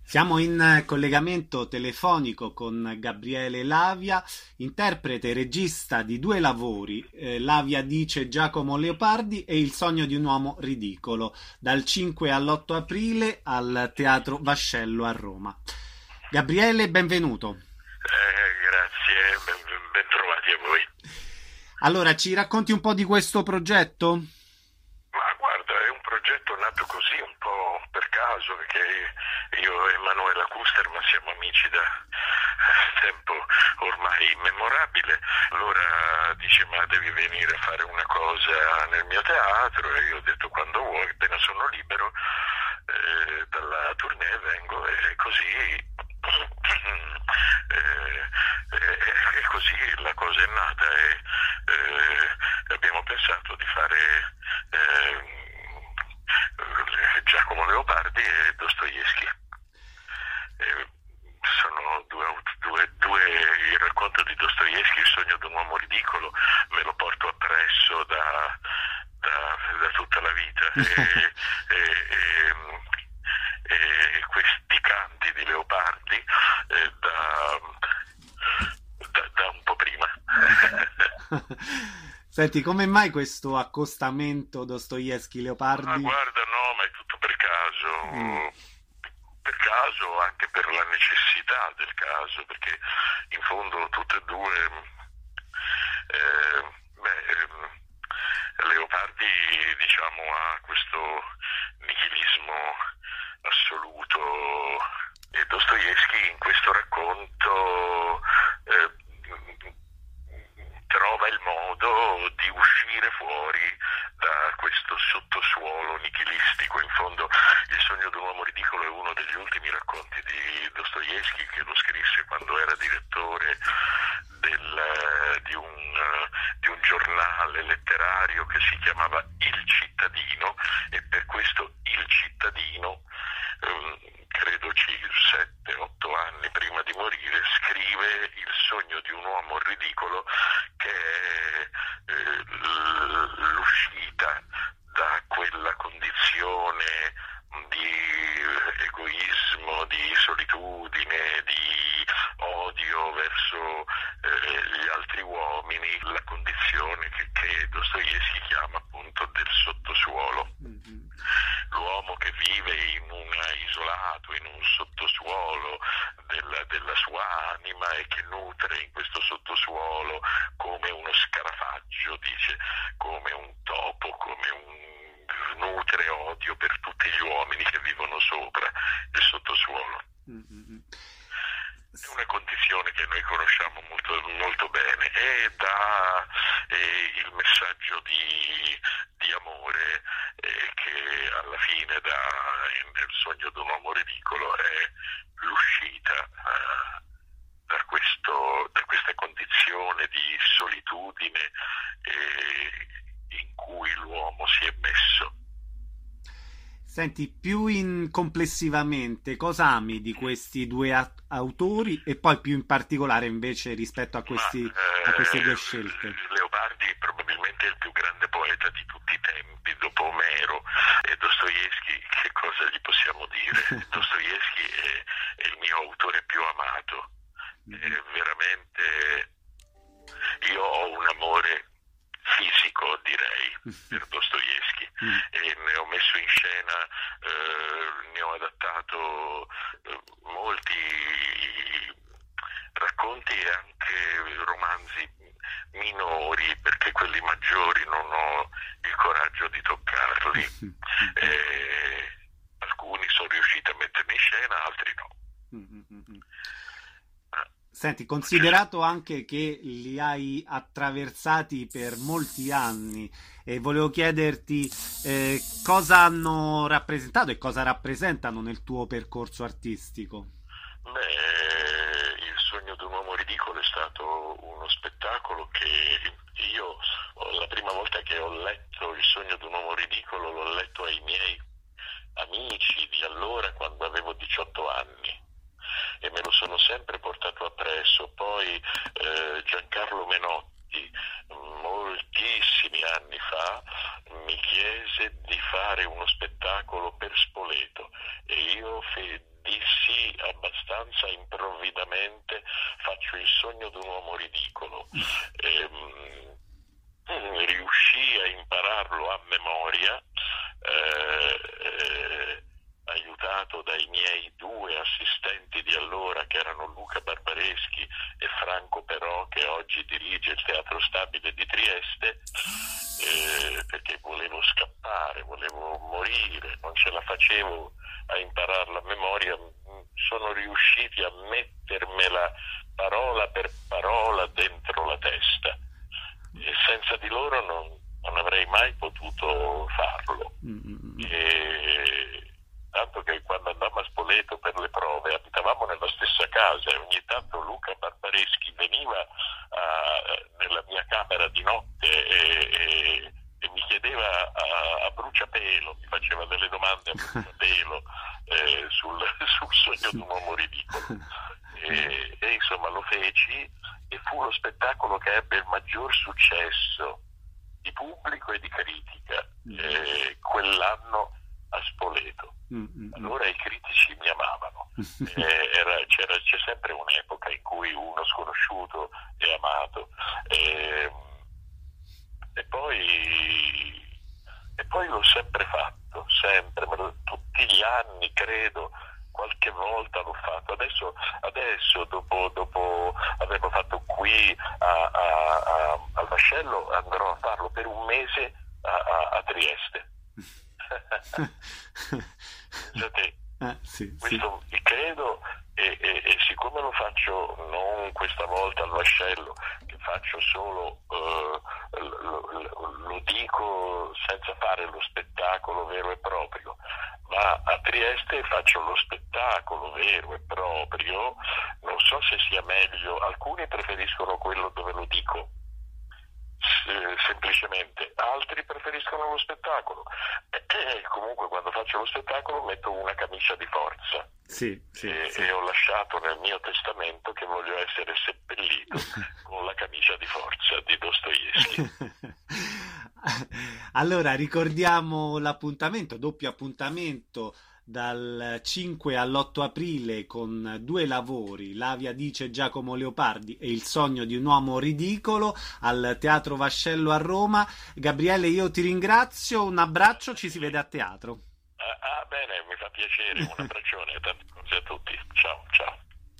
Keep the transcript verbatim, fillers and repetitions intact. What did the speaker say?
Siamo in collegamento telefonico con Gabriele Lavia, interprete e regista di due lavori, eh, Lavia dice Giacomo Leopardi e Il sogno di un uomo ridicolo, dal cinque all'otto aprile al Teatro Vascello a Roma. Gabriele, benvenuto. Eh, grazie, ben, ben trovati a voi. Allora, ci racconti un po' di questo progetto? Ma guarda, è un progetto nato così un po' per caso, perché io e Emanuela Kusterman siamo amici da tempo ormai immemorabile. Allora dice: ma devi venire a fare una cosa nel mio teatro, e io ho detto: quando vuoi, appena sono libero eh, dalla tournée vengo. E così eh, eh, e così la cosa è nata, e eh, abbiamo pensato di fare eh, Giacomo Leopardi e Dostoevskij. Eh, sono due, due, due, il racconto di Dostoevskij, Il sogno di un uomo ridicolo, me lo porto appresso da, da, da tutta la vita, e, e, e, e questi canti di Leopardi eh, da, da, da un po' prima. Senti, come mai questo accostamento Dostoevskij-Leopardi? Ma guarda, no, ma è tutto per caso. Mm. Per caso, anche per la necessità del caso, perché in fondo tutte e due eh, beh, eh, Leopardi, diciamo, ha questo nichilismo assoluto, e Dostoevskij in questo racconto eh, trova il modo di uscire fuori da questo sottosuolo nichilistico. In fondo Il sogno di un uomo ridicolo è uno degli ultimi racconti di Dostoevskij, che lo scrisse quando era direttore del, di, un, di un giornale letterario che si chiamava Il Cittadino, e per questo Il Cittadino ehm, credo sette otto anni prima di morire scrive Il sogno di un uomo ridicolo, che è eh, l'uscita da quella condizione di egoismo, di solitudine, di odio verso eh, gli altri uomini, la condizione che, che Dostoevskij chiama appunto del sottosuolo. Mm-hmm. L'uomo che vive in un isolato, in un sottosuolo della, della sua anima, e che nutre in questo sottosuolo come uno scarafaggio, dice, come un topo, come un nutre odio per tutti gli uomini che vivono sopra il sottosuolo. Mm-hmm. È una condizione che noi conosciamo molto, molto bene, e dà eh, il messaggio di, di amore eh, che alla fine dà nel sogno di un uomo ridicolo, è l'uscita eh, da, questo, da questa condizione di solitudine eh, in cui l'uomo si è messo. Senti, più in complessivamente, cosa ami di questi due a- autori, e poi più in particolare invece rispetto a, questi, Ma, eh, a queste due scelte? Leopardi probabilmente è il più grande poeta di tutti i tempi, dopo Omero, e Dostoevskij, che cosa gli possiamo dire? Dostoevskij è, è il mio autore più amato. È veramente, io ho un amore fisico, direi, per Dostoevskij, e ne ho messo in scena, eh, ne ho adattato eh, molti racconti e anche romanzi minori, perché quelli maggiori non ho il coraggio di toccarli. Eh, alcuni sono riusciti a metterli in scena, altri no. Senti, considerato anche che li hai attraversati per molti anni, e volevo chiederti eh, cosa hanno rappresentato e cosa rappresentano nel tuo percorso artistico. Beh, Il sogno di un uomo ridicolo è stato uno spettacolo che io, la prima volta che ho letto Il sogno di un uomo ridicolo, l'ho letto ai miei amici di allora, quando avevo diciotto anni. E me lo sono sempre portato appresso. Poi eh, Giancarlo Menotti, moltissimi anni fa, mi chiese di fare uno spettacolo per Spoleto, e io fe- dissi abbastanza improvvidamente faccio Il sogno di un uomo ridicolo. Ehm, riuscii a impararlo a memoria, eh, eh, aiutato dai miei due assistenti di allora, che erano Luca Barbareschi e Franco Però, che oggi dirige il Teatro Stabile di Trieste, eh, perché volevo scappare, volevo morire, non ce la facevo a impararla a memoria. Sono riusciti a mettermela parola per parola dentro la testa, e senza di loro non, non avrei mai potuto farlo. Mm-hmm. E tanto che quando andammo a Spoleto per le prove abitavamo nella stessa casa, e ogni tanto Luca Barbareschi veniva uh, nella mia camera di notte e, e, e mi chiedeva a, a bruciapelo, mi faceva delle domande a bruciapelo eh, sul, sul sogno di un uomo ridicolo. E, e insomma lo feci, e fu lo spettacolo che ebbe il maggior successo di pubblico e di critica eh, quell'anno a Spoleto. Allora i critici mi amavano. Eh, era, c'era, c'è sempre un'epoca in cui uno sconosciuto è amato. Eh, e poi e poi l'ho sempre fatto, sempre, me lo, tutti gli anni credo. Qualche volta l'ho fatto, adesso, adesso dopo, dopo averlo fatto qui a, a, a, al Vascello, andrò a farlo per un mese a, a, a Trieste. Cioè, ah, sì, questo sì. credo, e, e, e siccome lo faccio non questa volta al Vascello, che faccio solo, eh, lo, lo, lo dico senza fare lo spettacolo vero e proprio, ma a Trieste faccio lo spettacolo vero e proprio. Non so se sia meglio, alcuni preferiscono quello dove lo dico semplicemente, altri preferiscono lo spettacolo. E, e comunque quando faccio lo spettacolo metto una camicia di forza. Sì, sì, e, sì. e ho lasciato nel mio testamento che voglio essere seppellito con la camicia di forza di Dostoevskij. Allora ricordiamo l'appuntamento, doppio appuntamento dal cinque all'otto aprile con due lavori, Lavia dice Giacomo Leopardi e Il sogno di un uomo ridicolo, al Teatro Vascello a Roma. Gabriele, io ti ringrazio, un abbraccio, ci si vede a teatro. Ah, ah bene, mi fa piacere, un abbraccione, tante cose a tutti, ciao ciao.